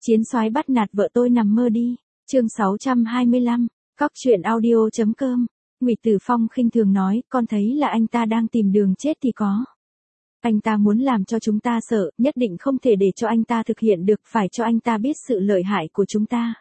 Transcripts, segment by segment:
Chiến soái bắt nạt vợ tôi nằm mơ đi. Chương 625, Cóc truyện audio.com. Ngụy Tử Phong khinh thường nói, con thấy là anh ta đang tìm đường chết thì có. Anh ta muốn làm cho chúng ta sợ, nhất định không thể để cho anh ta thực hiện được, phải cho anh ta biết sự lợi hại của chúng ta.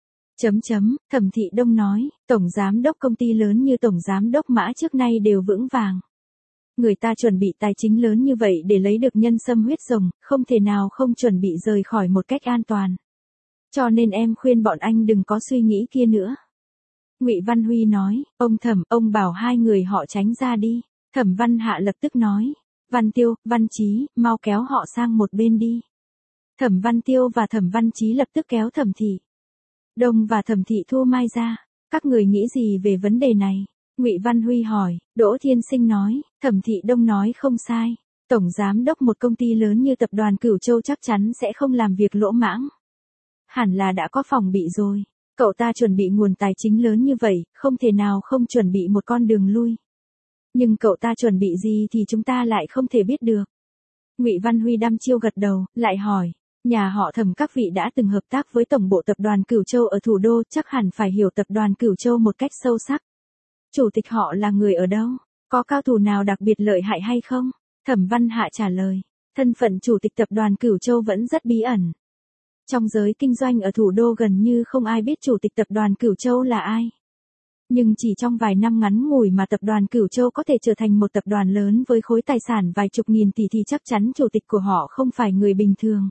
Thẩm Thị Đông nói, tổng giám đốc công ty lớn như tổng giám đốc Mã trước nay đều vững vàng. Người ta chuẩn bị tài chính lớn như vậy để lấy được nhân sâm huyết rồng, không thể nào không chuẩn bị rời khỏi một cách an toàn. Cho nên em khuyên bọn anh đừng có suy nghĩ kia nữa. Ngụy Văn Huy nói, ông Thẩm, ông bảo hai người họ tránh ra đi. Thẩm Văn Hạ lập tức nói, Văn Tiêu, Văn Chí, mau kéo họ sang một bên đi. Thẩm Văn Tiêu và Thẩm Văn Chí lập tức kéo Thẩm Thị Đông và Thẩm Thị Thu Mai ra. Các người nghĩ gì về vấn đề này? Ngụy Văn Huy hỏi. Đỗ Thiên Sinh nói, Thẩm Thị Đông nói không sai. Tổng giám đốc một công ty lớn như tập đoàn Cửu Châu chắc chắn sẽ không làm việc lỗ mãng. Hẳn là đã có phòng bị rồi. Cậu ta chuẩn bị nguồn tài chính lớn như vậy, không thể nào không chuẩn bị một con đường lui. Nhưng cậu ta chuẩn bị gì thì chúng ta lại không thể biết được. Ngụy Văn Huy đăm chiêu gật đầu, lại hỏi, nhà họ Thẩm các vị đã từng hợp tác với tổng bộ tập đoàn Cửu Châu ở thủ đô, chắc hẳn phải hiểu tập đoàn Cửu Châu một cách sâu sắc. Chủ tịch họ là người ở đâu? Có cao thủ nào đặc biệt lợi hại hay không? Thẩm Văn Hạ trả lời, thân phận chủ tịch tập đoàn Cửu Châu vẫn rất bí ẩn. Trong giới kinh doanh ở thủ đô gần như không ai biết chủ tịch tập đoàn Cửu Châu là ai. Nhưng chỉ trong vài năm ngắn ngủi mà tập đoàn Cửu Châu có thể trở thành một tập đoàn lớn với khối tài sản vài chục nghìn tỷ thì chắc chắn chủ tịch của họ không phải người bình thường.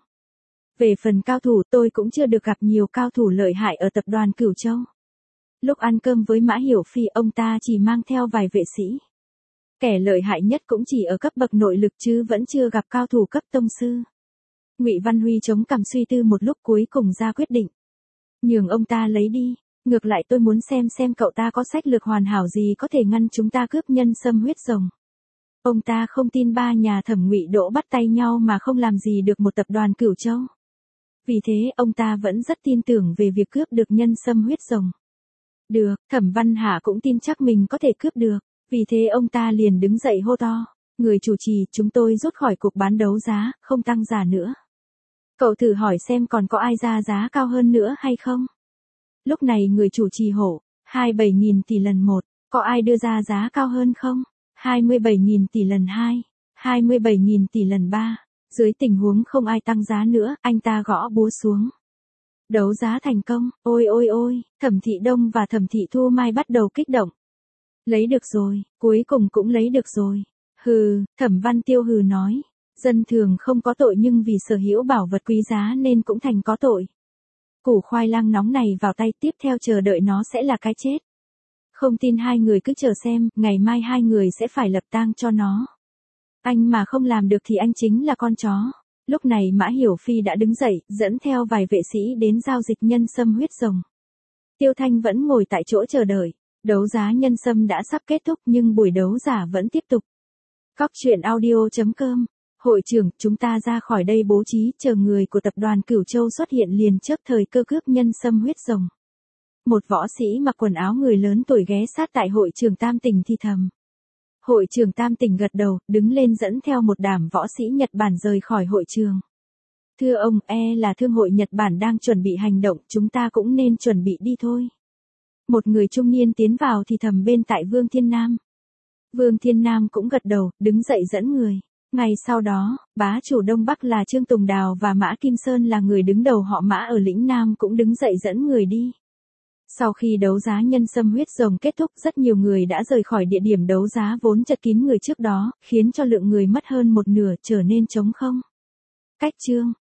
Về phần cao thủ, tôi cũng chưa được gặp nhiều cao thủ lợi hại ở tập đoàn Cửu Châu. Lúc ăn cơm với Mã Hiểu Phi, ông ta chỉ mang theo vài vệ sĩ. Kẻ lợi hại nhất cũng chỉ ở cấp bậc nội lực chứ vẫn chưa gặp cao thủ cấp tông sư. Ngụy Văn Huy chống cằm suy tư một lúc cuối cùng ra quyết định. Nhường ông ta lấy đi, ngược lại tôi muốn xem cậu ta có sách lược hoàn hảo gì có thể ngăn chúng ta cướp nhân sâm huyết rồng. Ông ta không tin ba nhà Thẩm Ngụy Đỗ bắt tay nhau mà không làm gì được một tập đoàn Cửu Châu. Vì thế ông ta vẫn rất tin tưởng về việc cướp được nhân sâm huyết rồng. Được, Thẩm Văn Hạ cũng tin chắc mình có thể cướp được, vì thế ông ta liền đứng dậy hô to, người chủ trì, chúng tôi rút khỏi cuộc bán đấu giá, không tăng giá nữa. Cậu thử hỏi xem còn có ai ra giá cao hơn nữa hay không? Lúc này người chủ trì hổ, 27.000 tỷ lần 1, có ai đưa ra giá cao hơn không? 27.000 tỷ lần 2, 27.000 tỷ lần 3, dưới tình huống không ai tăng giá nữa, anh ta gõ búa xuống. Đấu giá thành công, ôi, Thẩm Thị Đông và Thẩm Thị Thu Mai bắt đầu kích động. Lấy được rồi, cuối cùng cũng lấy được rồi. Hừ, Thẩm Văn Tiêu hừ nói, dân thường không có tội nhưng vì sở hữu bảo vật quý giá nên cũng thành có tội. Củ khoai lang nóng này vào tay, tiếp theo chờ đợi nó sẽ là cái chết. Không tin hai người cứ chờ xem, ngày mai hai người sẽ phải lập tang cho nó. Anh mà không làm được thì anh chính là con chó. Lúc này Mã Hiểu Phi đã đứng dậy, dẫn theo vài vệ sĩ đến giao dịch nhân sâm huyết rồng. Tiêu Thanh vẫn ngồi tại chỗ chờ đợi. Đấu giá nhân sâm đã sắp kết thúc nhưng buổi đấu giá vẫn tiếp tục. Cóc truyện audio.com. Hội trưởng, chúng ta ra khỏi đây bố trí, chờ người của tập đoàn Cửu Châu xuất hiện liền trước thời cơ cướp nhân sâm huyết rồng. Một võ sĩ mặc quần áo người lớn tuổi ghé sát tại hội trưởng Tam Tỉnh thì thầm. Hội trưởng Tam Tỉnh gật đầu, đứng lên dẫn theo một đám võ sĩ Nhật Bản rời khỏi hội trường. Thưa ông, là thương hội Nhật Bản đang chuẩn bị hành động, chúng ta cũng nên chuẩn bị đi thôi. Một người trung niên tiến vào thì thầm bên tại Vương Thiên Nam. Vương Thiên Nam cũng gật đầu, đứng dậy dẫn người. Ngày sau đó, bá chủ Đông Bắc là Trương Tùng Đào và Mã Kim Sơn là người đứng đầu họ Mã ở lĩnh Nam cũng đứng dậy dẫn người đi. Sau khi đấu giá nhân sâm huyết rồng kết thúc, rất nhiều người đã rời khỏi địa điểm đấu giá vốn chật kín người trước đó, khiến cho lượng người mất hơn một nửa trở nên trống không. Cách chương